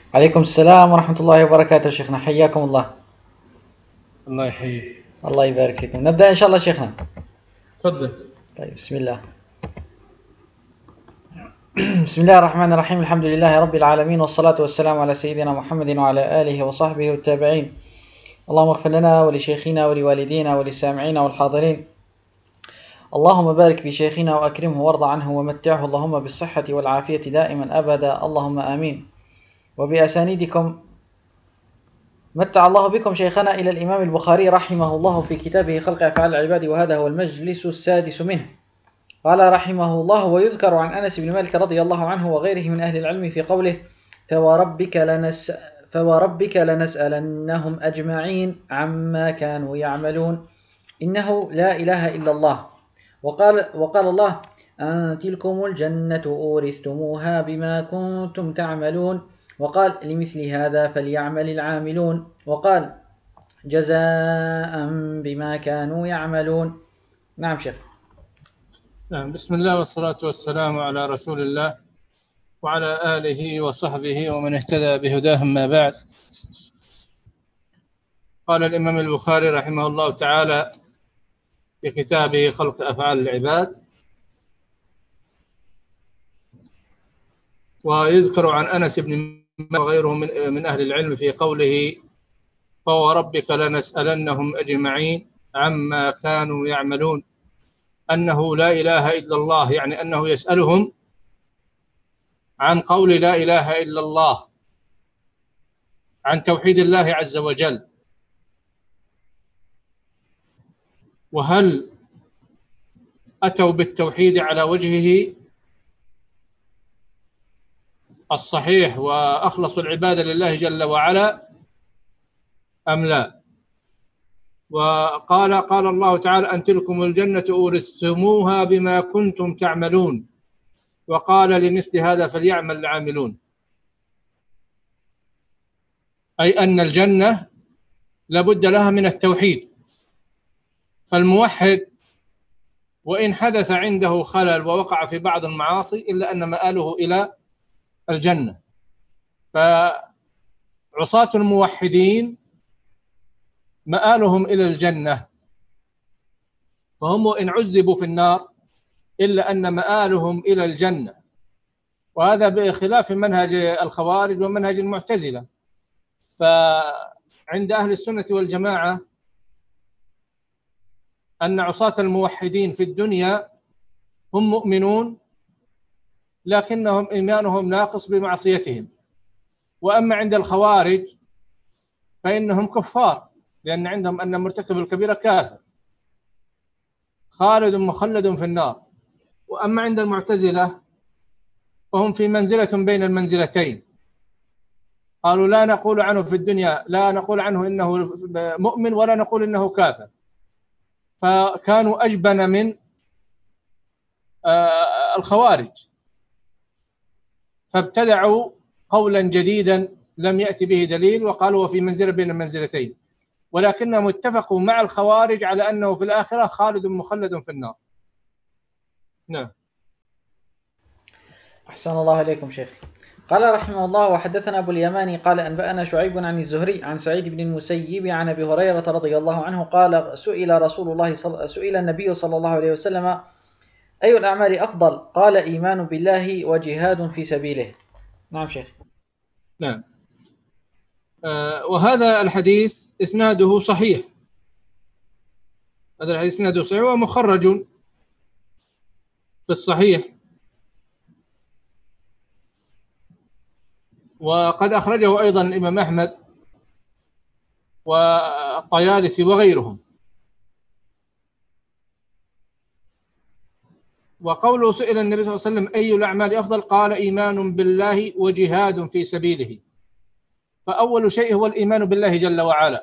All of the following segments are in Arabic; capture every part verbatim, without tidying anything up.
عليكم السلام ورحمة الله وبركاته شيخنا، حياكم الله. الله يحييك. الله يبارك فيكم. نبدأ إن شاء الله شيخنا. تفضل. طيب، بسم الله. بسم الله الرحمن الرحيم. الحمد لله رب العالمين، والصلاة والسلام على سيدنا محمد وعلى آله وصحبه والتابعين. اللهم اغفر لنا ولشيخنا ولوالدينا وللسامعين والحاضرين. اللهم بارك في شيخنا وأكرمه وارض عنه ومتعه اللهم بالصحة والعافية دائما أبدا، اللهم آمين. وبأسانيدكم متع الله بكم شيخنا إلى الإمام البخاري رحمه الله في كتابه خلق أفعال العباد، وهذا هو المجلس السادس منه. قال رحمه الله: ويذكر عن أنس بن مالك رضي الله عنه وغيره من أهل العلم في قوله: فوربك, لنس فوربك لنسألنهم أجمعين عما كانوا يعملون، إنه لا إله إلا الله. وقال, وقال الله: أن تلكم الجنة أورثتموها بما كنتم تعملون. وقال: لمثل هذا فليعمل العاملون. وقال: جزاء بما كانوا يعملون. نعم شيخ. نعم، بسم الله والصلاة والسلام على رسول الله وعلى آله وصحبه ومن اهتدى بهداه، ما بعد. قال الإمام البخاري رحمه الله تعالى في كتابه خلق أفعال العباد: ويذكر عن أنس بن مالك وغيره من, من أهل العلم في قوله: فوربك لنسألنهم أجمعين عما كانوا يعملون، أنه لا إله إلا الله، يعني أنه يسألهم عن قول لا إله إلا الله، عن توحيد الله عز وجل، وهل أتوا بالتوحيد على وجهه الصحيح وأخلصوا العبادة لله جل وعلا أم لا. وقال قال الله تعالى: أن تلكم الجنة أورثتموها بما كنتم تعملون. وقال: لمثل هذا فليعمل العاملون، أي أن الجنة لابد لها من التوحيد. فالموحد وإن حدث عنده خلل ووقع في بعض المعاصي إلا أن مآله إلى الجنة. فعصاة الموحدين مآلهم إلى الجنة، فهم وإن عذبوا في النار إلا أن مآلهم إلى الجنة. وهذا بخلاف منهج الخوارج ومنهج المعتزلة. فعند أهل السنة والجماعة أن عصاة الموحدين في الدنيا هم مؤمنون، لكنهم إيمانهم ناقص بمعصيتهم. وأما عند الخوارج فإنهم كفار، لأن عندهم أن مرتكب الكبيرة كافر خالد مخلد في النار. وأما عند المعتزلة فهم في منزلة بين المنزلتين، قالوا لا نقول عنه في الدنيا، لا نقول عنه إنه مؤمن ولا نقول إنه كافر. فكانوا أجبن من الخوارج، فابتدعوا قولا جديدا لم يأتي به دليل، وقالوا وفي منزلة بين المنزلتين، ولكنهم اتفقوا مع الخوارج على أنه في الآخرة خالد مخلد في النار. نعم. أحسن الله عليكم شيخ. قال رحمه الله: وحدثنا أبو اليماني قال أنبأنا شعيب عن الزهري عن سعيد بن المسيب عن أبي هريرة رضي الله عنه قال: سئل رسول الله صل... سئل النبي صلى الله عليه وسلم: أي الأعمال أفضل؟ قال: إيمان بالله وجهاد في سبيله. نعم شيخ. نعم. آه وهذا الحديث إسناده صحيح. هذا الحديث إسناده صحيح ومخرج في الصحيح، وقد أخرجه أيضا الإمام أحمد والطيالسي وغيرهم. وقوله سئل النبي صلى الله عليه وسلم: أي الأعمال أفضل؟ قال: إيمان بالله وجهاد في سبيله. فأول شيء هو الإيمان بالله جل وعلا،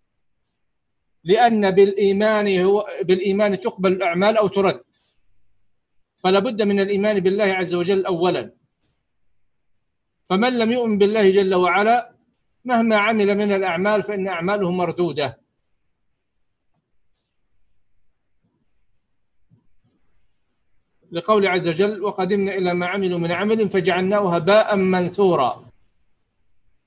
لأن بالإيمان هو بالإيمان تقبل الأعمال أو ترد، فلا بد من الإيمان بالله عز وجل أولا. فمن لم يؤمن بالله جل وعلا مهما عمل من الأعمال فإن أعماله مردودة. لقول عز وجل: وقدمنا إلى ما عملوا من عمل فجعلناه هباء منثورا.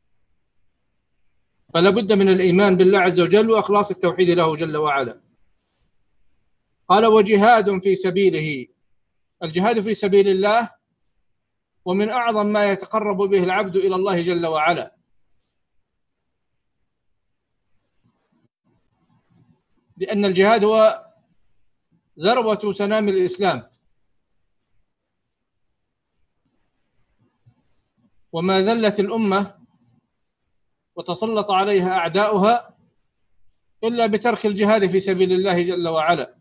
فلا بد من الإيمان بالله عز وجل وإخلاص التوحيد له جل وعلا. قال وجهاد في سبيله. الجهاد في سبيل الله ومن أعظم ما يتقرب به العبد إلى الله جل وعلا، لأن الجهاد هو ذروة سنام الإسلام، وما ذلت الأمة وتسلط عليها أعداؤها إلا بترك الجهاد في سبيل الله جل وعلا.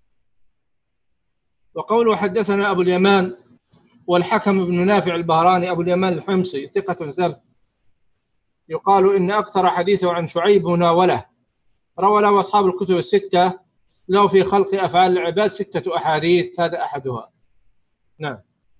وقوله حدثنا أبو اليمان والحكم بن نافع البهراني، أبو اليمان الحمصي ثقة ثبت، يقال إن أكثر حديثه عن شعيب مناولة، روى له أصحاب الكتب الستة، له في خلق أفعال العباد ستة أحاديث، هذا أحدها. نعم.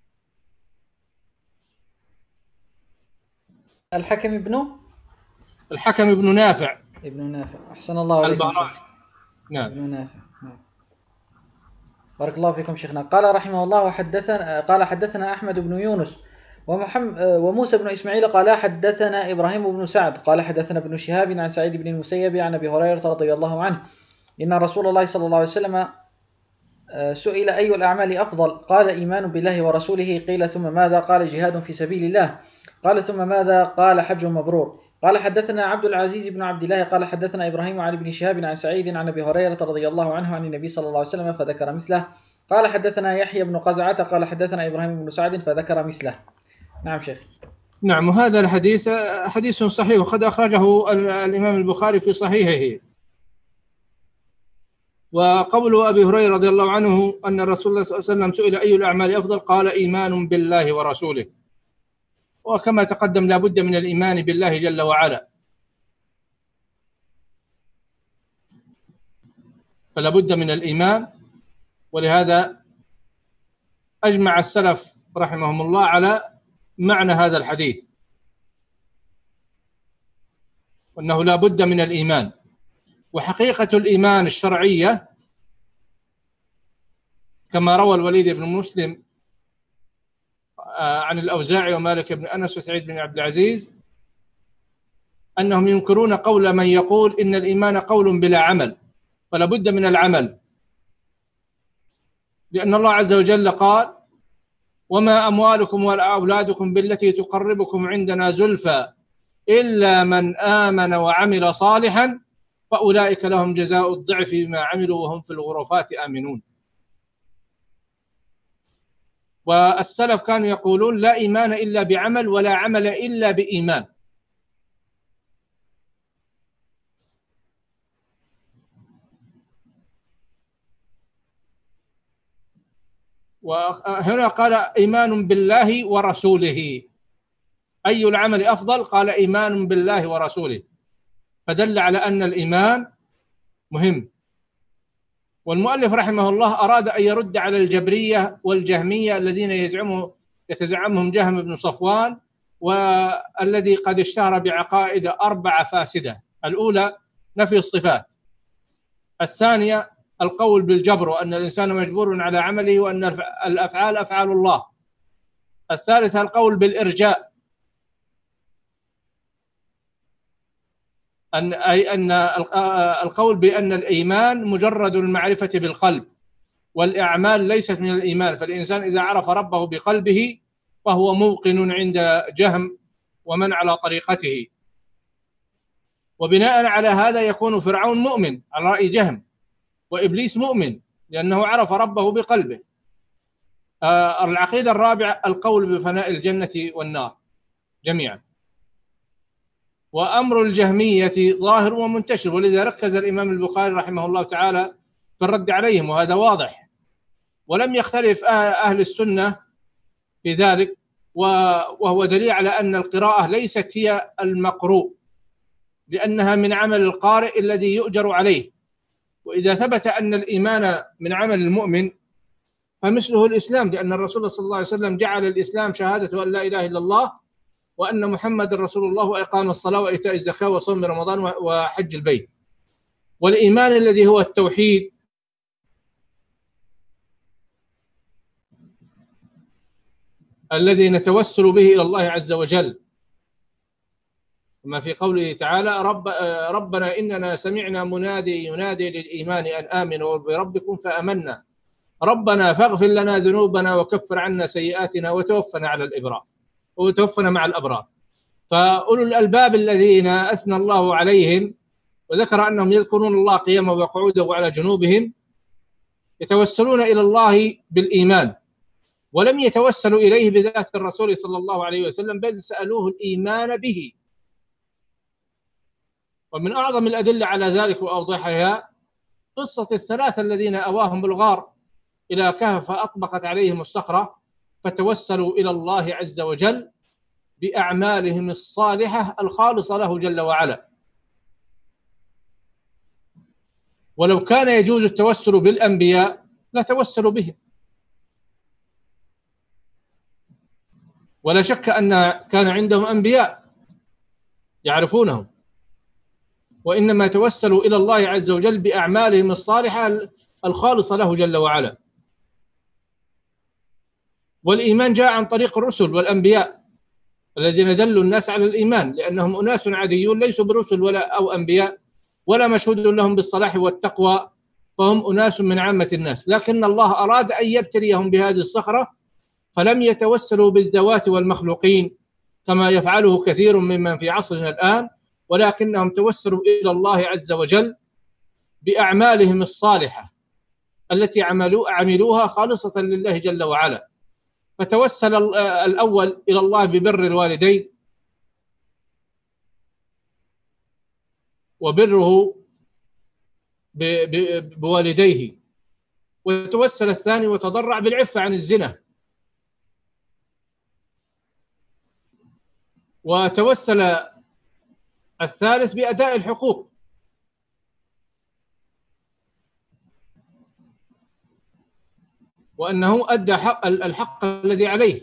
الحكم ابن الحكم بن نافع ابن نافع، أحسن الله عليكم شيخ. نعم. ابن نافع. نعم. بارك الله فيكم شيخنا. قال رحمه الله وحدثنا قال حدثنا أحمد بن يونس ومحمد وموسى بن إسماعيل قال حدثنا إبراهيم بن سعد قال حدثنا ابن شهاب عن سعيد بن المسيب عن أبي هريرة رضي الله عنه إن رسول الله صلى الله عليه وسلم سئل أي الأعمال أفضل؟ قال إيمان بالله ورسوله. قيل ثم ماذا؟ قال جهاد في سبيل الله. قال ثم ماذا؟ قال حج مبرور. قال حدثنا عبد العزيز بن عبد الله قال حدثنا إبراهيم عن ابن شهاب عن سعيد عن أبي هريرة رضي الله عنه عن النبي صلى الله عليه وسلم فذكر مثله. قال حدثنا يحيى بن قزعة قال حدثنا إبراهيم بن سعد فذكر مثله. نعم شيخ. نعم. وهذا الحديث حديث صحيح، وقد أخرجه الإمام البخاري في صحيحه. وقول أبي هريرة رضي الله عنه أن الرسول الله صلى الله عليه وسلم سئل أي الأعمال أفضل؟ قال إيمان بالله ورسوله. وكما تقدم لا بد من الإيمان بالله جل وعلا، فلا بد من الإيمان. ولهذا أجمع السلف رحمهم الله على معنى هذا الحديث، وأنه لا بد من الإيمان. وحقيقة الإيمان الشرعية كما روى الوليد بن مسلم عن الأوزاعي ومالك بن أنس وسعيد بن عبد العزيز أنهم ينكرون قول من يقول إن الإيمان قول بلا عمل، فلا بد من العمل، لأن الله عز وجل قال وما أموالكم ولا أولادكم بالتي تقربكم عندنا زلفى إلا من آمن وعمل صالحا فأولئك لهم جزاء الضعف بما عملوا وهم في الغرفات آمنون. والسلف كانوا يقولون لا إيمان إلا بعمل ولا عمل إلا بإيمان. وهنا قال إيمان بالله ورسوله. أي العمل أفضل؟ قال إيمان بالله ورسوله، فدل على أن الإيمان مهم. والمؤلف رحمه الله أراد أن يرد على الجبرية والجهمية الذين يزعموا يتزعمهم جهم بن صفوان، والذي قد اشتهر بعقائد أربعة فاسدة. الأولى نفي الصفات، الثانية القول بالجبر وأن الإنسان مجبور على عمله وأن الأفعال أفعال الله، الثالثة القول بالإرجاء، أن أي أن القول بأن الإيمان مجرد المعرفة بالقلب والأعمال ليست من الإيمان، فالإنسان إذا عرف ربه بقلبه فهو موقن عند جهم ومن على طريقته. وبناء على هذا يكون فرعون مؤمن على رأي جهم، وإبليس مؤمن لأنه عرف ربه بقلبه. آه العقيدة الرابعة القول بفناء الجنة والنار جميعا. وأمر الجهمية ظاهر ومنتشر، ولذا ركز الإمام البخاري رحمه الله تعالى في الرد عليهم، وهذا واضح. ولم يختلف أهل السنة في ذلك، وهو دليل على أن القراءة ليست هي المقروء، لأنها من عمل القارئ الذي يؤجر عليه. وإذا ثبت أن الإيمان من عمل المؤمن فمثله الإسلام، لأن الرسول صلى الله عليه وسلم جعل الإسلام شهادة أن لا إله إلا الله وأن محمد رسول الله وإقام الصلاة وإيتاء الزكاة وصوم رمضان وحج البيت. والإيمان الذي هو التوحيد الذي نتوسل به إلى الله عز وجل كما في قوله تعالى رب ربنا إننا سمعنا منادي ينادي للإيمان أن آمنوا بربكم فآمنا ربنا فاغفر لنا ذنوبنا وكفر عنا سيئاتنا وتوفنا على الإبرار وتوفنا مع الأبرار. فأولو الألباب الذين أثنى الله عليهم وذكر أنهم يذكرون الله قياما وقعودا وعلى جنوبهم يتوسلون إلى الله بالإيمان، ولم يتوسلوا إليه بذات الرسول صلى الله عليه وسلم، بل سألوه الإيمان به. ومن أعظم الأدلة على ذلك وأوضحها قصة الثلاثة الذين أواهم بالغار إلى كهف فأطبقت عليهم الصخرة فتوسلوا إلى الله عز وجل بأعمالهم الصالحة الخالصة له جل وعلا. ولو كان يجوز التوسل بالأنبياء لتوسلوا بهم، ولا شك أن كان عندهم أنبياء يعرفونهم، وإنما توسلوا إلى الله عز وجل بأعمالهم الصالحة الخالصة له جل وعلا. والإيمان جاء عن طريق الرسل والأنبياء الذين دلوا الناس على الإيمان، لأنهم أناس عاديون ليسوا برسل ولا أو أنبياء ولا مشهود لهم بالصلاح والتقوى، فهم أناس من عامة الناس، لكن الله أراد أن يبتليهم بهذه الصخرة فلم يتوسلوا بالذوات والمخلوقين كما يفعله كثير ممن في عصرنا الآن، ولكنهم توسلوا إلى الله عز وجل بأعمالهم الصالحة التي عملوا عملوها خالصة لله جل وعلا. فتوسل الأول إلى الله ببر الوالدين وبره بوالديه، وتوسل الثاني وتضرع بالعفة عن الزنا، وتوسل الثالث بأداء الحقوق. وأنه أدى حق الحق الذي عليه.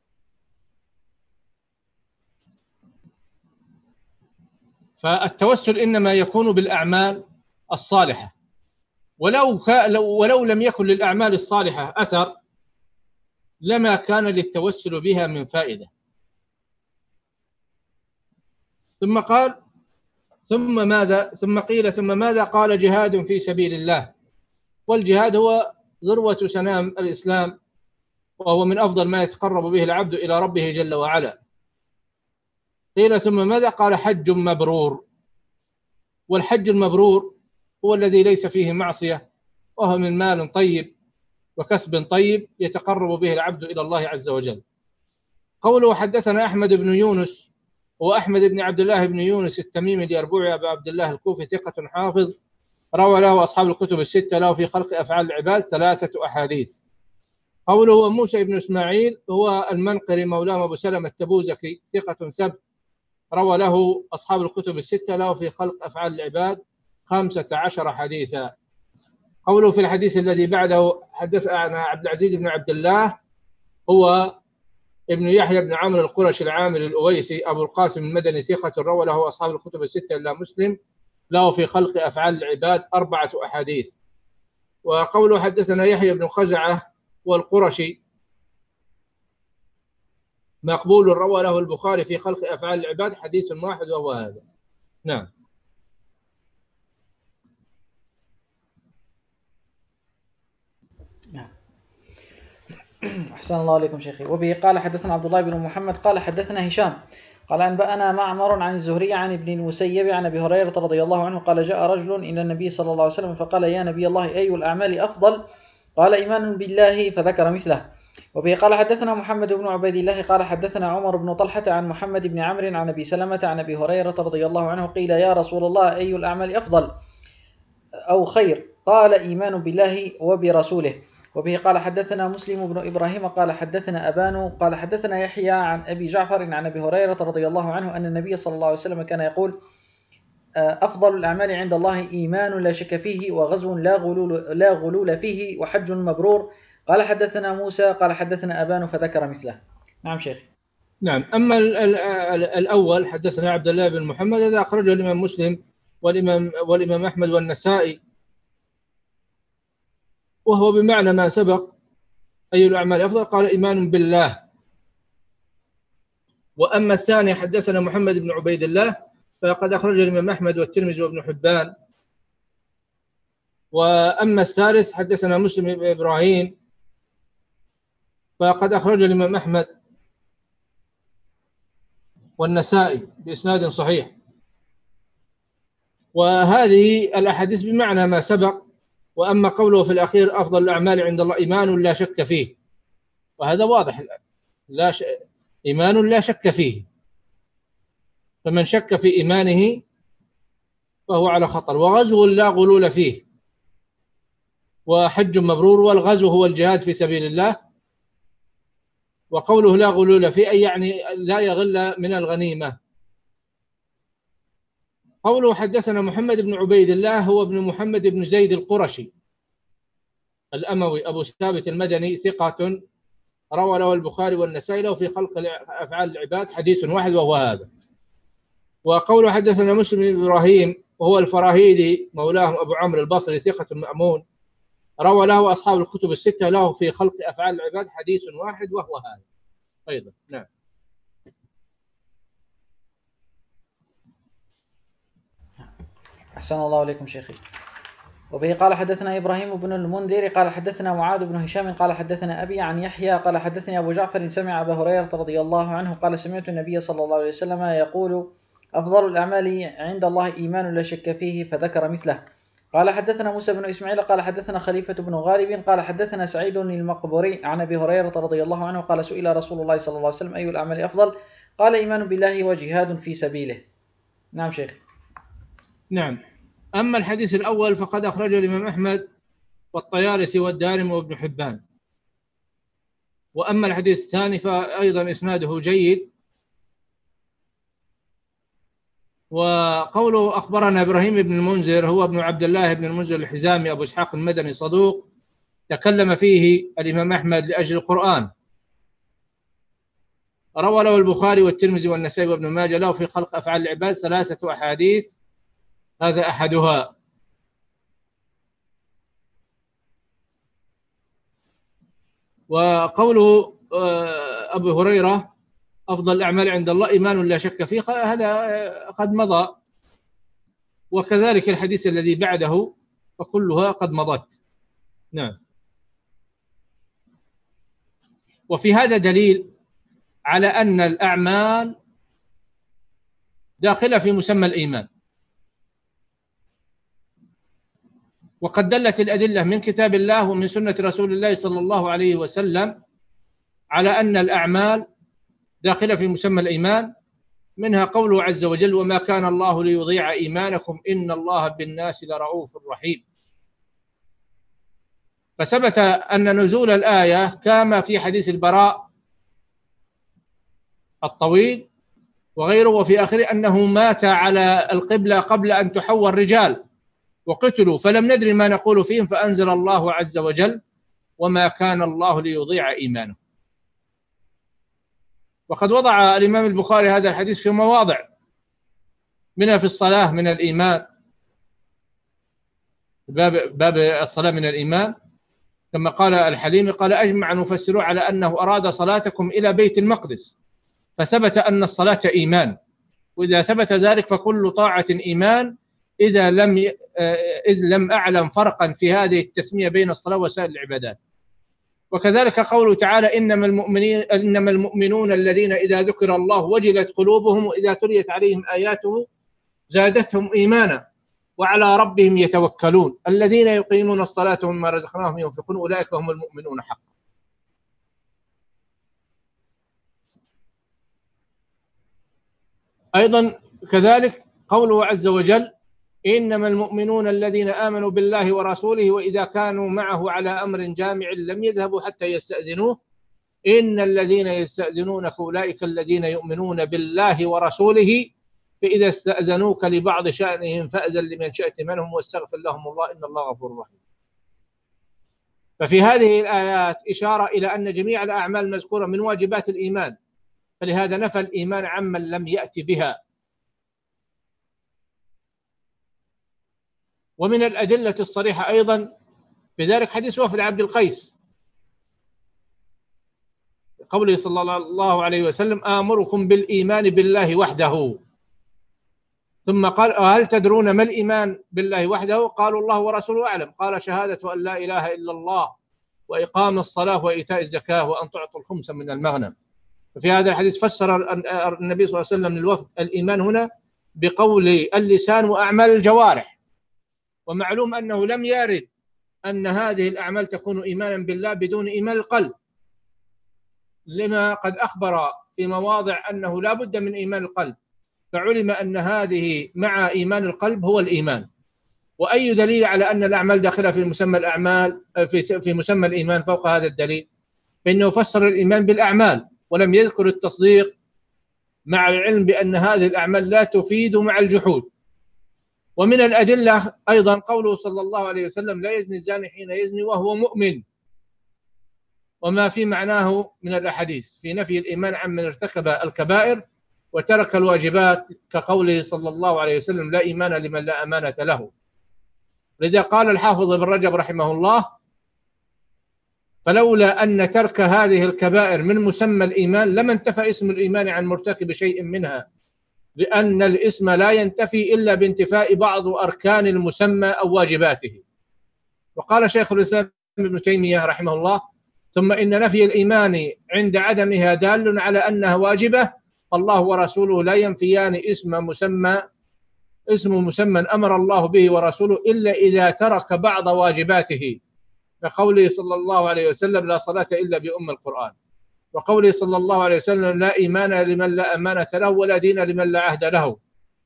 فالتوسل إنما يكون بالأعمال الصالحة، ولو ولو لم يكن للأعمال الصالحة أثر لما كان للتوسل بها من فائدة. ثم قال ثم ماذا ثم قيل ثم ماذا قال جهاد في سبيل الله. والجهاد هو ذروة سنام الإسلام، وهو من أفضل ما يتقرب به العبد إلى ربه جل وعلا. قيل ثم ماذا قال حج مبرور. والحج المبرور هو الذي ليس فيه معصية، وهو من مال طيب وكسب طيب يتقرب به العبد إلى الله عز وجل. قوله حدثنا أحمد بن يونس، هو أحمد بن عبد الله بن يونس التميمي اليربوعي أبو عبد الله الكوفي، ثقة حافظ، روى له أصحاب الكتب الستة، له في خلق أفعال العباد ثلاثة أحاديث. قوله موسى بن إسماعيل هو المنقري مولاه أبو سلمة التبوذكي، ثقة ثبت، روى له أصحاب الكتب الستة، له في خلق أفعال العباد خمسة عشر حديثا. قوله في الحديث الذي بعده حدث عن عبد العزيز بن عبد الله، هو ابن يحيى بن عمرو القرشي العامل الأويسي أبو القاسم المدني، ثقة، روى له أصحاب الكتب الستة إلا مسلم، له في خلق أفعال العباد أربعة أحاديث. وقوله حدثنا يحيى بن خزعة والقرشي مقبول، روى له البخاري في خلق أفعال العباد حديث واحد وهو هذا. نعم. أحسن الله عليكم شيخي. وبه قال حدثنا عبد الله بن محمد قال حدثنا هشام قال أنبأنا معمر عن الزهري عن ابن المسيب عن أبي هريرة رضي الله عنه قال جاء رجل إلى النبي صلى الله عليه وسلم فقال يا نبي الله أي الأعمال أفضل؟ قال إيمان بالله، فذكر مثله. وبه قال حدثنا محمد بن عبيد الله قال حدثنا عمر بن طلحة عن محمد بن عمرو عن أبي سلمة عن أبي هريرة رضي الله عنه قيل يا رسول الله أي الأعمال أفضل أو خير؟ قال إيمان بالله وبرسوله. وبه قال حدثنا مسلم بن إبراهيم قال حدثنا أبان قال حدثنا يحيى عن أبي جعفر عن أبي هريرة رضي الله عنه أن النبي صلى الله عليه وسلم كان يقول أفضل الأعمال عند الله إيمان لا شك فيه، وغزو لا غلول, لا غلول فيه، وحج مبرور. قال حدثنا موسى قال حدثنا أبان فذكر مثله. نعم شيخ. نعم. أما الأول حدثنا عبد الله بن محمد، هذا أخرجه الإمام مسلم والإمام, والإمام أحمد والنسائي، وهو بمعنى ما سبق. أي الأعمال أفضل؟ قال إيمان بالله. وأما الثاني حدثنا محمد بن عبيد الله فقد أخرج الإمام أحمد والترمذي وابن حبان. وأما الثالث حدثنا مسلم بن إبراهيم فقد أخرج الإمام أحمد والنسائي بإسناد صحيح. وهذه الأحاديث بمعنى ما سبق. وأما قوله في الأخير أفضل الأعمال عند الله إيمان لا شك فيه، وهذا واضح، لا ش... إيمان لا شك فيه، فمن شك في إيمانه فهو على خطر. وغزو لا غلول فيه، وحج مبرور، والغزو هو الجهاد في سبيل الله. وقوله لا غلول فيه أي يعني لا يغل من الغنيمة. قوله حدثنا محمد بن عبيد الله هو ابن محمد بن زيد القرشي الأموي أبو ثابت المدني، ثقة روى له البخاري والنسائي له في خلق أفعال العباد حديث واحد وهو هذا. وقوله حدثنا مسلم بن إبراهيم وهو الفراهيدي مولاهم أبو عمرو البصري ثقة مأمون روى له أصحاب الكتب الستة له في خلق أفعال العباد حديث واحد وهو هذا أيضا. نعم. أحسن الله عليكم شيخي. وبه قال حدثنا إبراهيم بن المنذر قال حدثنا معاذ بن هشام قال حدثنا أبي عن يحيى قال حدثني أبو جعفر سمع أبا هريرة رضي الله عنه قال سمعت النبي صلى الله عليه وسلم يقول أفضل الأعمال عند الله إيمان لا شك فيه، فذكر مثله. قال حدثنا موسى بن إسماعيل قال حدثنا خليفة بن غالب قال حدثنا سعيد المقبري عن أبي هريرة رضي الله عنه قال سئل رسول الله صلى الله عليه وسلم أي الأعمال أفضل؟ قال إيمان بالله وجهاد في سبيله. نعم شيخ. نعم. أما الحديث الأول فقد أخرج الإمام أحمد والطيالسي والدارمي وابن حبان. وأما الحديث الثاني فأيضا إسناده جيد. وقوله أخبرنا إبراهيم بن المنذر هو ابن عبد الله بن المنذر الحزامي أبو إسحاق المدني صدوق تكلم فيه الإمام أحمد لأجل القرآن. روى له البخاري والترمذي والنسائي وابن ماجه له في خلق أفعال العباد ثلاثة أحاديث، هذا أحدها. وقوله أبو هريرة أفضل الأعمال عند الله إيمان لا شك فيه، هذا قد مضى. وكذلك الحديث الذي بعده فكلها قد مضت. نعم. وفي هذا دليل على أن الأعمال داخلة في مسمى الإيمان. وقد دلت الأدلة من كتاب الله ومن سنة رسول الله صلى الله عليه وسلم على أن الأعمال داخلة في مسمى الإيمان، منها قوله عز وجل وما كان الله ليضيع إيمانكم إن الله بالناس لرؤوف رحيم. فثبت أن نزول الآية كما في حديث البراء الطويل وغيره وفي آخره أنه مات على القبلة قبل أن تحول الرجال وقتلوا فلم ندري ما نقول فيهم، فأنزل الله عز وجل وما كان الله ليضيع إيمانه. وقد وضع الإمام البخاري هذا الحديث في مواضع، منها في الصلاة من الإيمان، باب باب الصلاة من الإيمان، كما قال الحليمي قال أجمع المفسرون على أنه أراد صلاتكم إلى بيت المقدس، فثبت أن الصلاة إيمان، وإذا ثبت ذلك فكل طاعة إيمان إذا لم إذ لم أعلم فرقا في هذه التسمية بين الصلاة وسائر العبادات. وكذلك قوله تعالى إنما المؤمنين إنما المؤمنون الذين إذا ذكر الله وجلت قلوبهم وإذا تليت عليهم آياته زادتهم إيمانا وعلى ربهم يتوكلون الذين يقيمون الصلاة ومما رزقناهم ينفقون أولئك هم المؤمنون حقا. أيضا كذلك قوله عز وجل إنما المؤمنون الذين آمنوا بالله ورسوله وإذا كانوا معه على أمر جامع لم يذهبوا حتى يستأذنوه إن الذين يستأذنونك أولئك الذين يؤمنون بالله ورسوله فإذا استأذنوك لبعض شأنهم فأذن لمن شئت منهم واستغفر لهم الله إن الله غفور رحيم. ففي هذه الآيات إشارة إلى أن جميع الأعمال المذكورة من واجبات الإيمان، فلهذا نفى الإيمان عمن لم يأتي بها. ومن الأدلة الصريحة أيضا بذلك حديث وفد عبد القيس، قوله صلى الله عليه وسلم آمركم بالإيمان بالله وحده. ثم قال هل تدرون ما الإيمان بالله وحده؟ قالوا الله ورسوله أعلم. قال شهادة أن لا إله إلا الله وإقام الصلاة وإيتاء الزكاة وأن تعطوا الخمس من المغنم. في هذا الحديث فسر النبي صلى الله عليه وسلم للوفد الإيمان هنا بقول اللسان وأعمال الجوارح. ومعلوم أنه لم يرد أن هذه الأعمال تكون إيمانا بالله بدون إيمان القلب، لما قد أخبر في مواضع أنه لا بد من إيمان القلب، فعلم أن هذه مع إيمان القلب هو الإيمان. وأي دليل على أن الأعمال داخلة في مسمى الأعمال في في مسمى الإيمان فوق هذا الدليل؟ فإنه فسر الإيمان بالأعمال ولم يذكر التصديق، مع العلم بأن هذه الأعمال لا تفيد مع الجحود. ومن الأدلة أيضا قوله صلى الله عليه وسلم لا يزني الزاني حين يزني وهو مؤمن، وما في معناه من الأحاديث في نفي الإيمان عمن ارتكب الكبائر وترك الواجبات، كقوله صلى الله عليه وسلم لا إيمان لمن لا أمانة له. لذا قال الحافظ ابن رجب رحمه الله فلولا أن ترك هذه الكبائر من مسمى الإيمان لما انتفى اسم الإيمان عن مرتكب شيء منها، لأن الاسم لا ينتفي إلا بانتفاء بعض أركان المسمى أو واجباته. وقال شيخ الإسلام ابن تيمية رحمه الله ثم إن نفي الإيمان عند عدمها دال على أنها واجبة، الله ورسوله لا ينفيان اسم مسمى اسم مسمى أمر الله به ورسوله إلا إذا ترك بعض واجباته، كقوله صلى الله عليه وسلم لا صلاة إلا بأم القرآن، وقوله صلى الله عليه وسلم لا إيمان لمن لا أمانة له ولا دين لمن لا عهد له.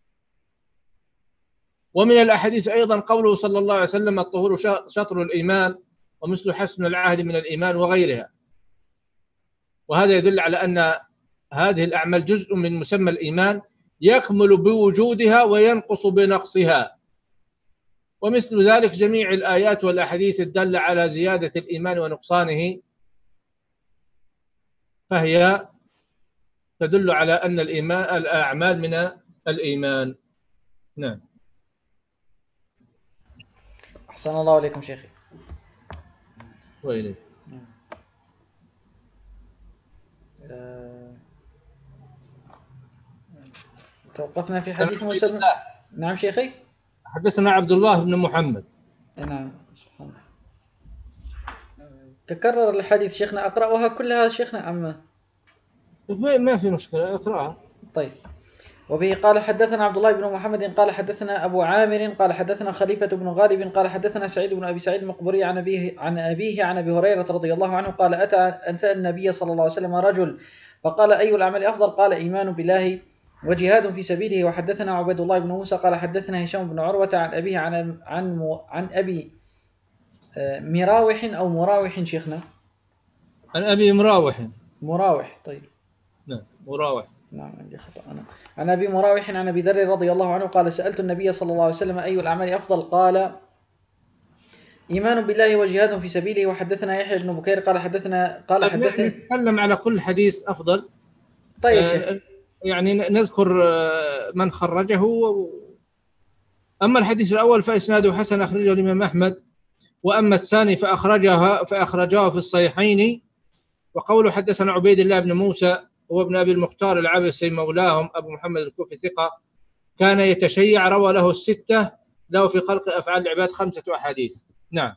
ومن الأحاديث أيضا قوله صلى الله عليه وسلم الطهور شطر الإيمان ومثل حسن العهد من الإيمان وغيرها. وهذا يدل على أن هذه الأعمال جزء من مسمى الإيمان يكمل بوجودها وينقص بنقصها. ومثل ذلك جميع الآيات والأحاديث الدالة على زيادة الإيمان ونقصانه، فهي تدل على أن الإيمان الأعمال من الإيمان. نعم. أحسن الله عليكم شيخي. وإليك. أه... توقفنا في حديث مسلم. نعم شيخي. حدثنا عبد الله بن محمد. نعم. سبحان الله. تكرر الحديث شيخنا، أقرأها كلها شيخنا أما ما في مشكلة اقرأها. طيب. وبه قال حدثنا عبد الله بن محمد قال حدثنا أبو عامر قال حدثنا خليفة بن غالب قال حدثنا سعيد بن أبي سعيد المقبري عن أبيه عن أبيه عن أبي هريرة رضي الله عنه قال أتى أتى النبي صلى الله عليه وسلم رجل فقال أي الأعمال أفضل؟ قال إيمان بالله وجهاد في سبيله. وحدثنا عبيد الله بن موسى قال حدثنا هشام بن عروة عن أبيه عن عن عن أبي مراوح أو مراوح شيخنا. عن أبي مراوح. مراوح. طيب. نعم مراوح. نعم عندي خطأ أنا. عن أبي مراوح عن أبي ذر رضي الله عنه قال سألت النبي صلى الله عليه وسلم أي الأعمال أفضل؟ قال إيمان بالله وجهاد في سبيله. وحدثنا يحيى بن بكير قال حدثنا قال حدثنا نتكلم على كل حديث أفضل. طيب. آه يعني نذكر من خرجه. أما الحديث الأول فإسناده حسن أخرجه الإمام أحمد، وأما الثاني فأخرجها فأخرجاه في الصحيحين. وقوله حدثنا عبيد الله بن موسى هو ابن أبي المختار العبسي مولاهم أبو محمد الكوفي ثقة، كان يتشيع، روى له الستة، له في خلق أفعال العباد خمسة أحاديث. نعم.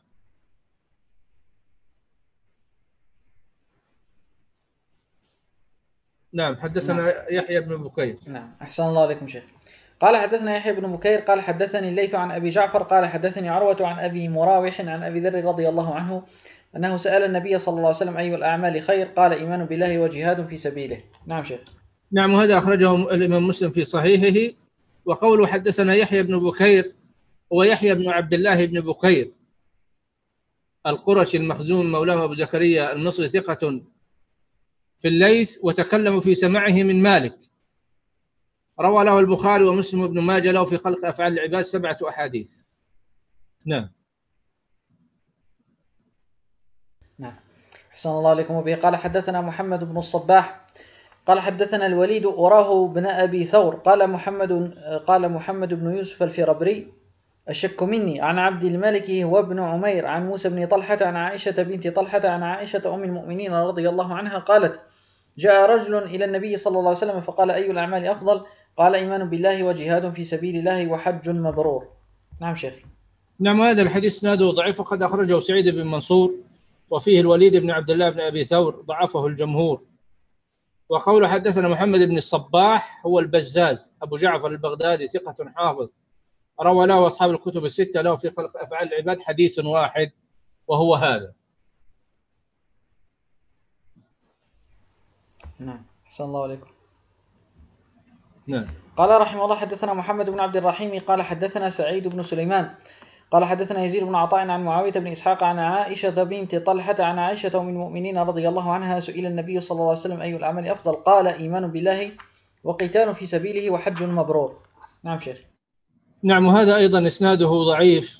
نعم. حدثنا نعم. يحيى بن بكير. نعم. أحسن الله عليكم شيخ. قال حدثنا يحيى بن بكير قال حدثني الليث عن أبي جعفر قال حدثني عروة عن أبي مراوح عن أبي ذر رضي الله عنه أنه سأل النبي صلى الله عليه وسلم أي الأعمال خير؟ قال إيمان بالله وجهاد في سبيله. نعم شيخ. نعم. وهذا أخرجه الإمام مسلم في صحيحه. وقوله حدثنا يحيى بن بكير هو يحيى بن عبد الله بن بكير القرشي المخزوم مولاه أبو زكريا المصري ثقة في الليث، وتكلم في سماعه من مالك، روى له البخاري ومسلم وابن ماجه، له في خلق أفعال العباد سبعة أحاديث. نعم. نعم. أحسن الله عليكم. وبه قال حدثنا محمد بن الصباح قال حدثنا الوليد أراه بن أبي ثور قال محمد قال محمد بن يوسف الفربري الشك مني. عن عبد الملك هو ابن عمير عن موسى بن طلحة عن عائشة بنت طلحة عن عائشة أم المؤمنين رضي الله عنها قالت: جاء رجل إلى النبي صلى الله عليه وسلم فقال: أي الأعمال أفضل؟ قال: إيمان بالله وجهاد في سبيل الله وحج مبرور. نعم شيخ. نعم، هذا الحديث اسناده ضعيف، وقد أخرجه سعيد بن منصور، وفيه الوليد بن عبد الله بن أبي ثور، ضعفه الجمهور. وقول حدثنا محمد بن الصباح هو البزاز أبو جعفر البغدادي، ثقة حافظ، روى له أصحاب الكتب الستة، له في خلق أفعال العباد حديث واحد وهو هذا. نعم، أحسن الله عليكم. نعم. قال رحمه الله: حدثنا محمد بن عبد الرحيم قال حدثنا سعيد بن سليمان قال حدثنا يزيد بن عطاء عن معاوية بن إسحاق عن عائشة بنت طلحة عن عائشة أم المؤمنين رضي الله عنها سئل النبي صلى الله عليه وسلم: أي الأعمال أفضل؟ قال: إيمان بالله وقتال في سبيله وحج مبرور. نعم شيخ. نعم، وهذا أيضا إسناده ضعيف،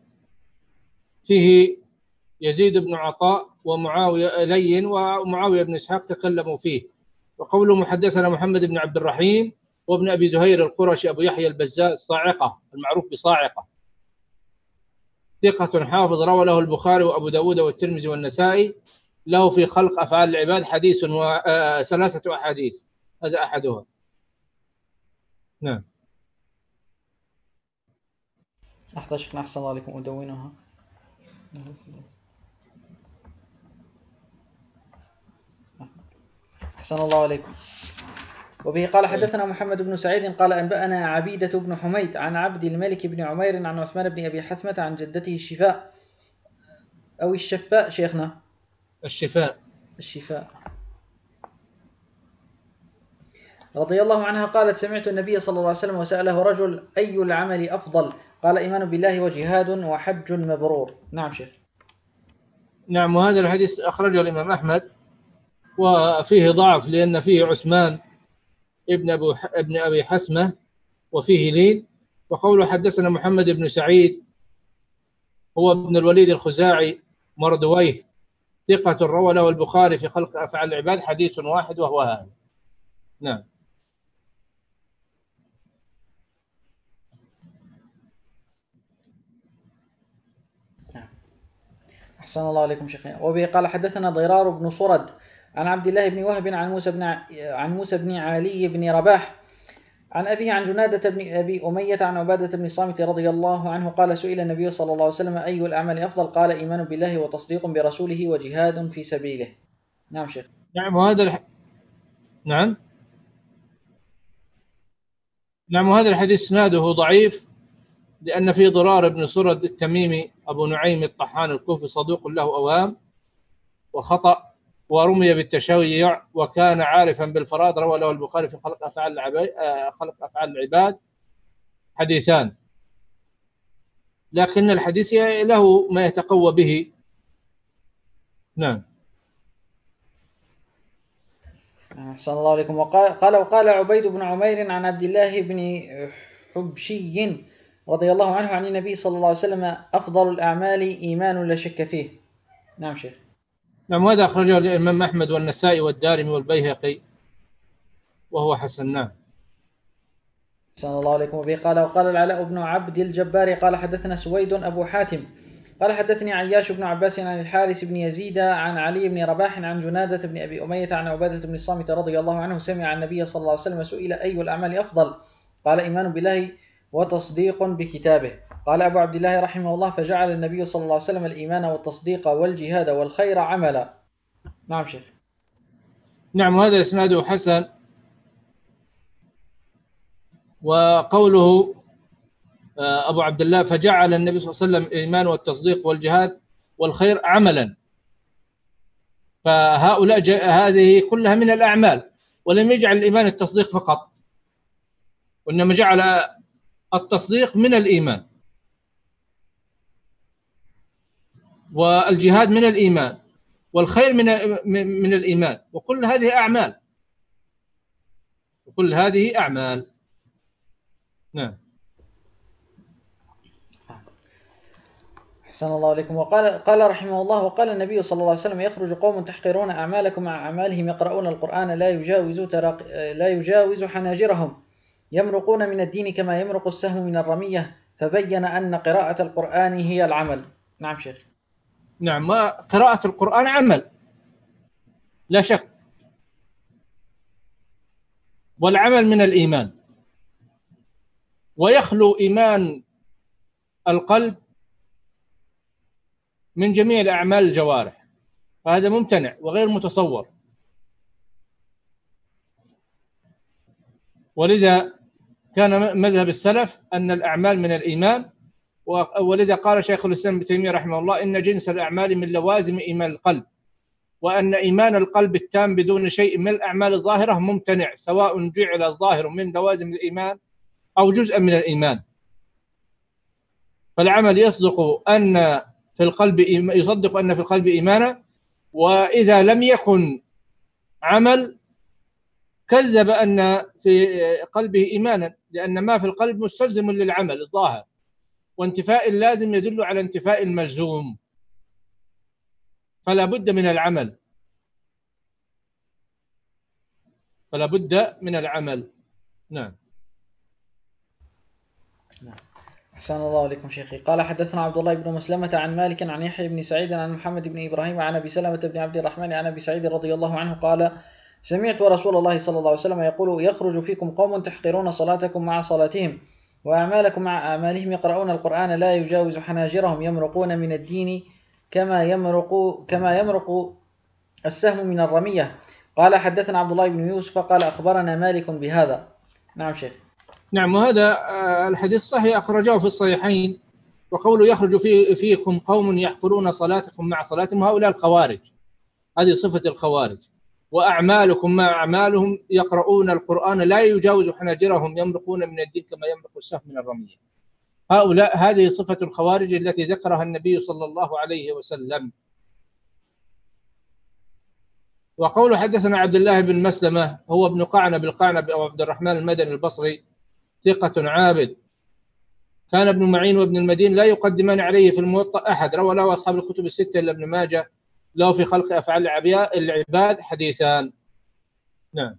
فيه يزيد بن عطاء ومعاوية لين، ومعاوية بن إسحاق تكلموا فيه. وقوله محدثنا محمد بن عبد الرحيم وابن أبي زهير القرشي أبو يحيى البزاز صاعقة، المعروف بصاعقة، ثقة حافظ، روى له البخاري وأبو داود والترمذي والنسائي، له في خلق أفعال العباد حديث وثلاثة أحاديث، هذا أحدها. نعم. لحظة شيخنا، أحسن الله عليكم، أدونها. أحسن الله عليكم. وبه قال حدثنا محمد بن سعيد قال أنبأنا عبيدة بن حميد عن عبد الملك بن عمير عن عثمان بن أبي حثمة عن جدته الشفاء أو الشفاء شيخنا. الشفاء. الشفاء رضي الله عنها قالت: سمعت النبي صلى الله عليه وسلم وسأله رجل: أي العمل أفضل؟ قال: إيمان بالله وجهاد وحج مبرور. نعم شيخ. نعم، وهذا الحديث أخرجه الإمام أحمد، وفيه ضعف لأن فيه عثمان ابن أبو ابن أبي حسمة وفيه لين. وقوله حدثنا محمد بن سعيد هو ابن الوليد الخزاعي مردويه، ثقة، روى له البخاري في خلق أفعال العباد حديث واحد وهو هذا. نعم. أحسن الله عليكم شيخنا. وبه قال حدثنا ضرار بن صرد عن عبد الله بن وهب عن موسى بن عن موسى بن علي بن رباح عن أبيه عن جنادة بن أبي أمية عن عبادة بن صامت رضي الله عنه قال: سئل النبي صلى الله عليه وسلم: أي الأعمال أفضل؟ قال: إيمان بالله وتصديق برسوله وجهاد في سبيله. نعم شيخ. نعم، وهذا الح... نعم نعم وهذا الحديث اسناده ضعيف، لأن في ضرار بن سرد التميمي أبو نعيم الطحان الكوفي صدوق له أوهام وخطأ، ورمي بالتشيع، وكان عارفا بالفرائض، روى له البخاري في خلق أفعال العباد خلق أفعال العباد حديثان، لكن الحديث له ما يتقوى به. نعم. أحسن الله عليكم. وقال قال وقال عبيد بن عمير عن عبد الله بن حبشي رضي الله عنه عن النبي صلى الله عليه وسلم: أفضل الأعمال إيمان لا شك فيه. نعم شيخ. نعم، وهذا أخرجه الإمام أحمد والنسائي والدارمي والبيهقي وهو حسن. نعم. أحسن الله عليكم. وبه قال وقال العلاء بن عبد الجبار قال حدثنا سويد أبو حاتم قال حدثني عياش بن عباس عن الحارث بن يزيد عن علي بن رباح عن جنادة بن أبي أمية عن عبادة بن الصامت رضي الله عنه سمع النبي صلى الله عليه وسلم سئل: أي الأعمال أفضل؟ قال: إيمان بالله وتصديق بكتابه. قال أبو عبد الله رحمه الله: فجعل النبي صلى الله عليه وسلم الإيمان والتصديق والجهاد والخير عملا. نعم شيخ. نعم، وهذا إسناده حسن. وقوله أبو عبد الله فجعل النبي صلى الله عليه وسلم الإيمان والتصديق والجهاد والخير عملا، فهؤلاء هذه كلها من الأعمال، ولم يجعل الإيمان التصديق فقط، وإنما جعل التصديق من الإيمان، والجهاد من الإيمان، والخير من من الإيمان، وكل هذه أعمال، وكل هذه أعمال. نعم. أحسن الله عليكم. وقال قال رحمه الله: وقال النبي صلى الله عليه وسلم: يخرج قوم تحقرون أعمالكم مع أعمالهم يقرؤون القرآن لا يجاوز لا يجاوز حناجرهم يمرقون من الدين كما يمرق السهم من الرمية فبين أن قراءة القرآن هي العمل. نعم شيخ. نعم، قراءة القرآن عمل لا شك، والعمل من الإيمان، ويخلو إيمان القلب من جميع الأعمال الجوارح، فهذا ممتنع وغير متصور. ولذا كان مذهب السلف أن الأعمال من الإيمان، ولذا قال شيخ الإسلام ابن تيمية رحمه الله إن جنس الأعمال من لوازم إيمان القلب، وأن إيمان القلب التام بدون شيء من الأعمال الظاهرة ممتنع، سواء جعل الظاهر من لوازم الإيمان أو جزءا من الإيمان. فالعمل يصدق أن في القلب يصدق أن في القلب إيمانا، وإذا لم يكن عمل كذب أن في قلبه إيمانا، لأن ما في القلب مستلزم للعمل الظاهر، وانتفاء اللازم يدل على انتفاء الملزوم، فلا بد من العمل، فلا بد من العمل. نعم. نعم. أحسن الله عليكم شيخي. قال حدثنا عبد الله بن مسلمة عن مالك عن يحيى بن سعيد عن محمد بن إبراهيم عن أبي سلمة بن عبد الرحمن عن أبي سعيد رضي الله عنه قال سمعت رسول الله صلى الله عليه وسلم يقول يخرج فيكم قوم تحقرون صلاتكم مع صلاتهم وأعمالكم مع أعمالهم، يقرؤون القرآن لا يجاوز حناجرهم، يمرقون من الدين كما يمرق كما يمرق السهم من الرمية. قال حدثنا عبد الله بن يوسف قال أخبرنا مالك بهذا. نعم شيخ. نعم، وهذا الحديث صحيح أخرجه في الصحيحين. وقوله يخرج في فيكم قوم يحقرون صلاتكم مع صلاتهم، هؤلاء الخوارج، هذه صفة الخوارج. وأعمالكم مع أعمالهم، يقرؤون القرآن لا يجاوز حناجرهم، يمرقون من الدين كما يمرق السهم من الرمية. هؤلاء هذه صفة الخوارج التي ذكرها النبي صلى الله عليه وسلم. وقول حدثنا عبد الله بن مسلمة هو ابن قعنب القعنب أو عبد الرحمن المدني البصري، ثقة عابد، كان ابن معين وابن المدين لا يقدمان عليه في الموطأ أحد، روى له أصحاب الكتب الستة إلا ابن ماجه، له في خلق أفعال العباد حديثان. نعم.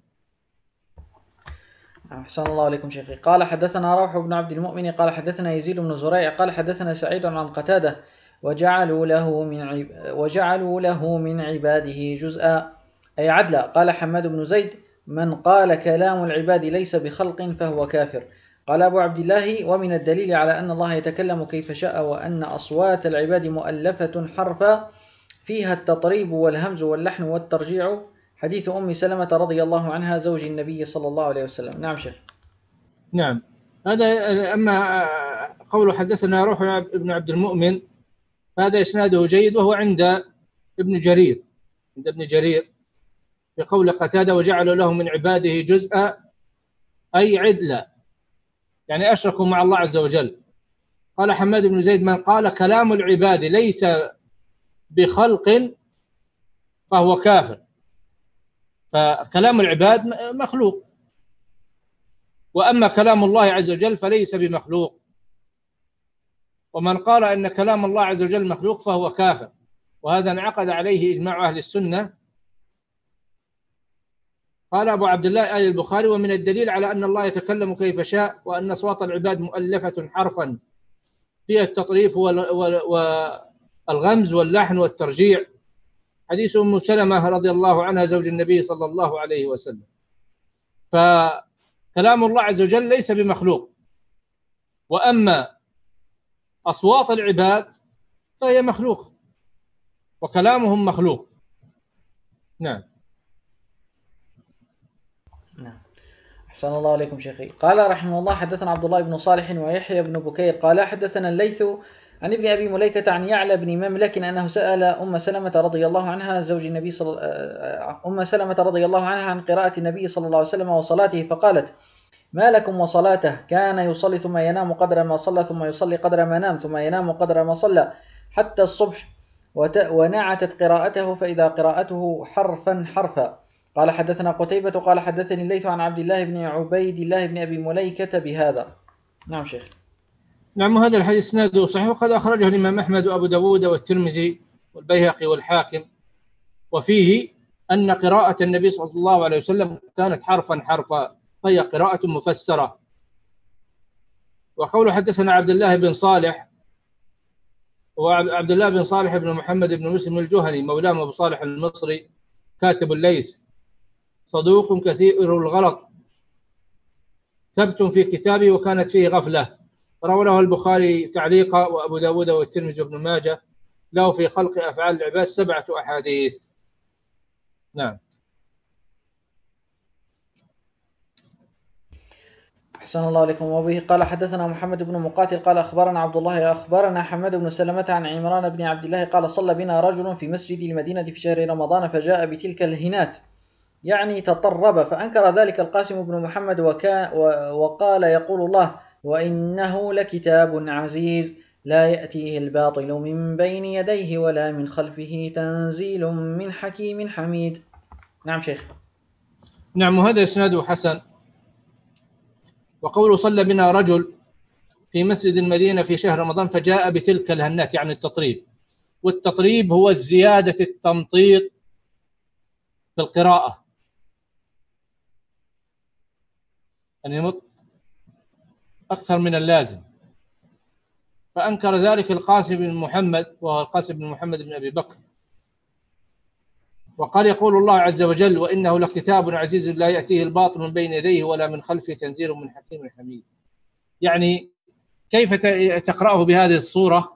أحسن الله عليكم شيخي. قال حدثنا روح بن عبد المؤمن قال حدثنا يزيد بن زريع قال حدثنا سعيد عن قتادة وجعلوا له من عب... وجعلوا له من عباده جزءا أي عدلا. قال حماد بن زيد من قال كلام العباد ليس بخلق فهو كافر. قال أبو عبد الله ومن الدليل على أن الله يتكلم كيف شاء وأن أصوات العباد مؤلفة حرفا فيها التطريب والهمز واللحن والترجيع حديث أم سلمة رضي الله عنها زوج النبي صلى الله عليه وسلم. نعم شيخ. نعم. هذا أما قول حدثنا روح ابن عبد المؤمن هذا إسناده جيد، وهو عند ابن جرير عند ابن جرير في قول قتادة وجعلوا له من عباده جزءا أي عدلا، يعني أشركوا مع الله عز وجل. قال حماد بن زيد من قال كلام العباد ليس بخلق فهو كافر، فكلام العباد مخلوق، وأما كلام الله عز وجل فليس بمخلوق. ومن قال أن كلام الله عز وجل مخلوق فهو كافر، وهذا انعقد عليه إجماع أهل السنة. قال أبو عبد الله آل البخاري ومن الدليل على أن الله يتكلم كيف شاء وأن أصوات العباد مؤلفة حرفا فيها التطريف والغمز واللحن والترجيع حديث أم سلمة رضي الله عنها زوج النبي صلى الله عليه وسلم. فكلام الله عز وجل ليس بمخلوق، وأما أصوات العباد فهي مخلوق وكلامهم مخلوق. نعم. نعم. أحسن الله عليكم شيخي. قال رحمه الله حدثنا عبد الله بن صالح ويحيى بن بكير قال حدثنا الليث عن ابن أبي مليكة عن يعلى بن مملك أنه سأل أم سلمة رضي الله عنها زوج النبي صلى أم سلمة رضي الله عنها عن قراءة النبي صلى الله عليه وسلم وصلاته، فقالت ما لكم وصلاته؟ كان يصلي ثم ينام قدر ما صلى ثم يصلي قدر ما نام ثم ينام قدر ما صلى حتى الصبح، ونعتت قراءته فإذا قراءته حرفا حرفا. قال حدثنا قتيبة قال حدثني الليث عن عبد الله بن عبيد الله بن أبي مليكة بهذا. نعم شيخ. نعم. هذا الحديث اسناده صحيح، وقد أخرجه الإمام أحمد وأبو داود والترمذي والبيهقي والحاكم، وفيه أن قراءة النبي صلى الله عليه وسلم كانت حرفا حرفا، فهي قراءة مفسرة، وقول حدثنا عبد الله بن صالح، وعبد الله بن صالح بن محمد بن مسلم الجهني مولاه أبو صالح المصري كاتب الليث، صدوق كثير الغلط، ثبت في كتابه وكانت فيه غفلة، روى له البخاري تعليقا وأبو داود والترمذي وابن ماجه، له في خلق أفعال العباد سبعة أحاديث. نعم. أحسن الله عليكم. وبه قال حدثنا محمد بن مقاتل قال أخبرنا عبد الله أخبرنا حماد بن سلمة عن عمران بن عبد الله قال صلى بنا رجل في مسجد المدينة في شهر رمضان فجاء بتلك الهنات، يعني تطرب، فأنكر ذلك القاسم بن محمد وكا وقال يقول الله وإنه لكتاب عزيز لا يأتيه الباطل من بين يديه ولا من خلفه تنزيل من حكيم حميد. نعم شيخ. نعم، وهذا إسناده حسن. وقوله صلى بنا رجل في مسجد المدينة في شهر رمضان فجاء بتلك الهنات، يعني التطريب، والتطريب هو زيادة التمطيط في القراءة، أن يعني يمط أكثر من اللازم. فأنكر ذلك القاسم بن محمد، وهو القاسم بن محمد بن أبي بكر، وقال يقول الله عز وجل وإنه لكتاب عزيز لا يأتيه الباطل من بين يديه ولا من خلفه تنزيل من حكيم حميد. يعني كيف تقرأه بهذه الصورة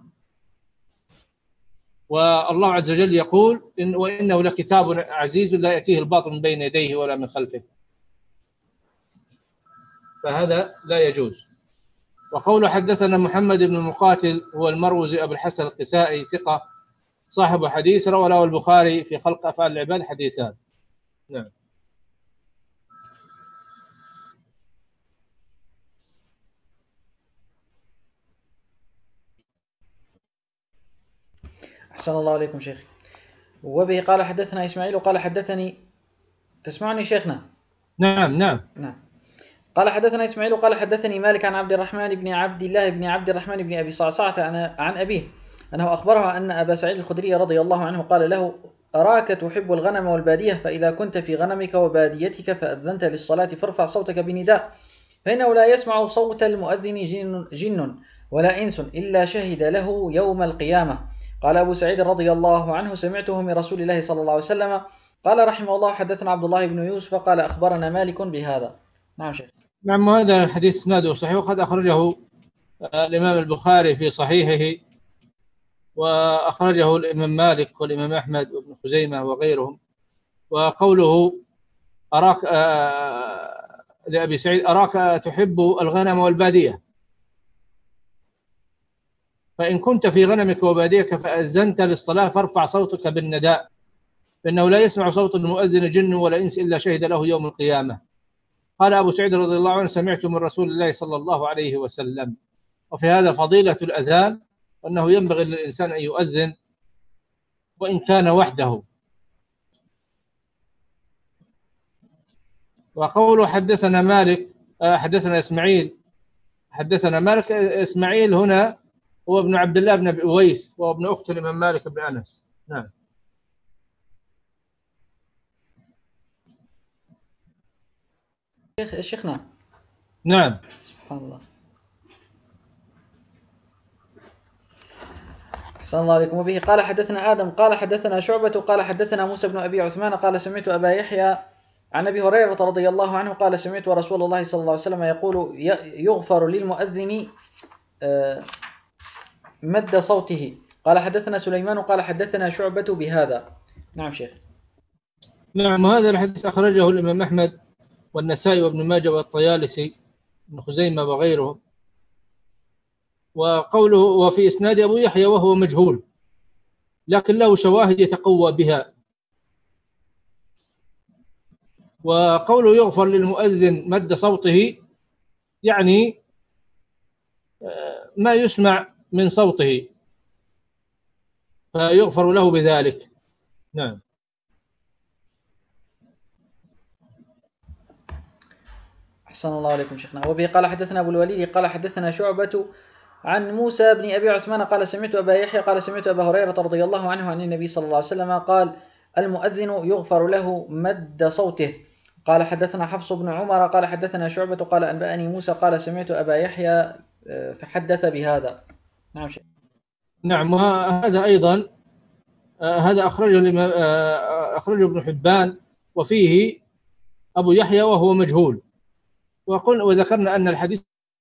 والله عز وجل يقول إن وإنه لكتاب عزيز لا يأتيه الباطل من بين يديه ولا من خلفه؟ فهذا لا يجوز. وقول حدثنا محمد بن مقاتل هو المروزي أبو الحسن القسائي ثقة صاحب حديث، روى له البخاري في خلق أفعال العباد حديثان. نعم. أحسن الله عليكم شيخ. وبه قال حدثنا إسماعيل قال حدثني، تسمعني شيخنا؟ نعم نعم نعم. قال حدثنا إسماعيل قال حدثني مالك عن عبد الرحمن بن عبد الله بن عبد الرحمن بن أبي صعصعة عن أبيه أنه أخبره أن أبا سعيد الخدري رضي الله عنه قال له أراك تحب الغنم والبادية، فإذا كنت في غنمك وباديتك فأذنت للصلاة فارفع صوتك بنداء، فإنه لا يسمع صوت المؤذن جن, جن ولا إنس إلا شهد له يوم القيامة. قال أبو سعيد رضي الله عنه سمعته من رسول الله صلى الله عليه وسلم. قال رحمه الله حدثنا عبد الله بن يوسف قال أخبرنا مالك بهذا. نعم شيخ. نعم، هذا الحديث اسناده صحيح، وقد أخرجه الإمام البخاري في صحيحه، وأخرجه الإمام مالك والإمام أحمد وابن خزيمة وغيرهم. وقوله أراك آه لأبي سعيد أراك تحب الغنم والبادية، فإن كنت في غنمك وباديك فأذنت للصلاة فارفع صوتك بالنداء، فإنه لا يسمع صوت المؤذن جن ولا إنس إلا شهد له يوم القيامة. قال أبو سعيد رضي الله عنه سمعت من رسول الله صلى الله عليه وسلم. وفي هذا فضيلة الأذان، وأنه ينبغي للإنسان أن يؤذن وإن كان وحده. وقوله حدثنا مالك حدثنا إسماعيل حدثنا مالك، إسماعيل هنا هو ابن عبد الله بن أبي أويس، وهو ابن أخت الإمام مالك بن أنس. نعم. شيخنا. نعم. سبحان الله. أحسن الله عليكم. وبه قال حدثنا آدم قال حدثنا شعبة قال حدثنا موسى بن أبي عثمان قال سمعت أبا يحيى عن أبي هريرة رضي الله عنه قال سمعت رسول الله صلى الله عليه وسلم يقول يغفر للمؤذن مد صوته. قال حدثنا سليمان قال حدثنا شعبة بهذا. نعم شيخ. نعم، وهذا الحديث أخرجه الإمام أحمد والنسائي وابن ماجه والطيالسي ابن خزيمة وغيرهم. وقوله وفي إسناد أبو يحيى وهو مجهول، لكن له شواهد يتقوى بها. وقوله يغفر للمؤذن مد صوته، يعني ما يسمع من صوته فيغفر له بذلك. نعم. أحسن الله عليكم شيخنا. وبه قال حدثنا أبو الوليد قال حدثنا شعبة عن موسى بن أبي عثمان قال سمعت أبا يحيى قال سمعت أبا هريرة رضي الله عنه عن النبي صلى الله عليه وسلم قال المؤذن يغفر له مد صوته. قال حدثنا حفص بن عمر قال حدثنا شعبة قال أنبأني موسى قال سمعت أبا يحيى فحدث بهذا. نعم شيخ. نعم، وهذا أيضا هذا أخرجه الإمام أخرجه ابن حبان، وفيه أبو يحيى وهو مجهول. وقل وذكرنا أن الحديث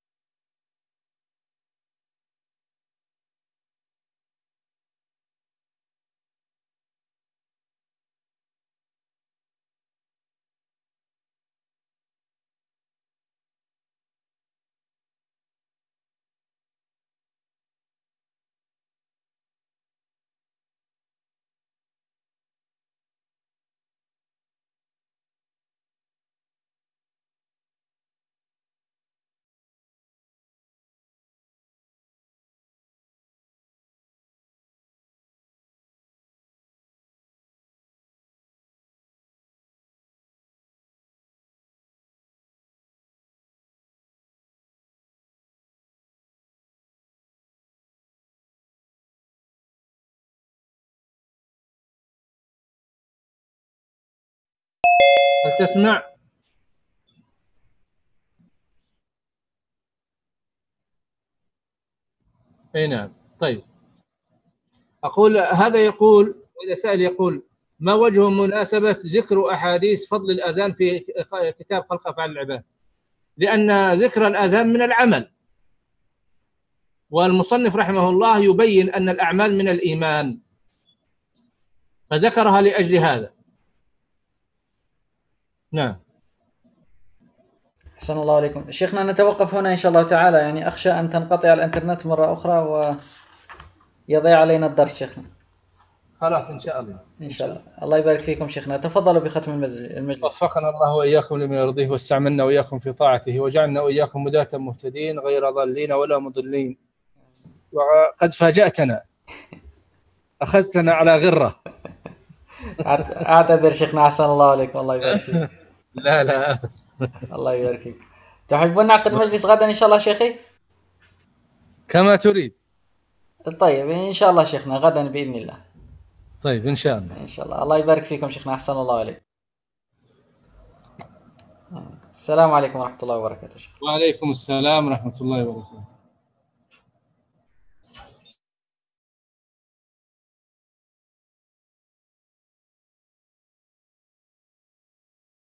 هل تسمع؟ أي نعم. طيب، أقول هذا يقول، إذا سأل يقول: ما وجه مناسبة ذكر أحاديث فضل الأذان في كتاب خلق أفعال العباد؟ لأن ذكر الأذان من العمل، والمصنف رحمه الله يبين أن الأعمال من الإيمان، فذكرها لأجل هذا. نعم. أحسن الله عليكم شيخنا. نتوقف هنا إن شاء الله تعالى، يعني أخشى أن تنقطع الإنترنت مرة أخرى ويضيع علينا الدرس شيخنا. خلاص إن شاء الله. إن شاء الله. الله يبارك فيكم شيخنا. تفضلوا بختم المجلس. وفقنا الله وإياكم لما يرضيه، واستعملنا وإياكم في طاعته، وجعلنا وإياكم هداة مهتدين غير ضالين ولا مضلين. وقد فاجأتنا، أخذتنا على غرة. أعتذر شيخنا. أحسن الله عليكم. الله يبارك فيك. لا لا الله يبارك فيك. تحبون نعقد مجلس غدا إن شاء الله شيخي؟ كما تريد. طيب إن شاء الله شيخنا غدا بإذن الله. طيب إن شاء الله. إن شاء الله. الله يبارك فيكم شيخنا. أحسن الله عليكم. السلام عليكم ورحمة الله وبركاته. وعليكم السلام ورحمة الله وبركاته.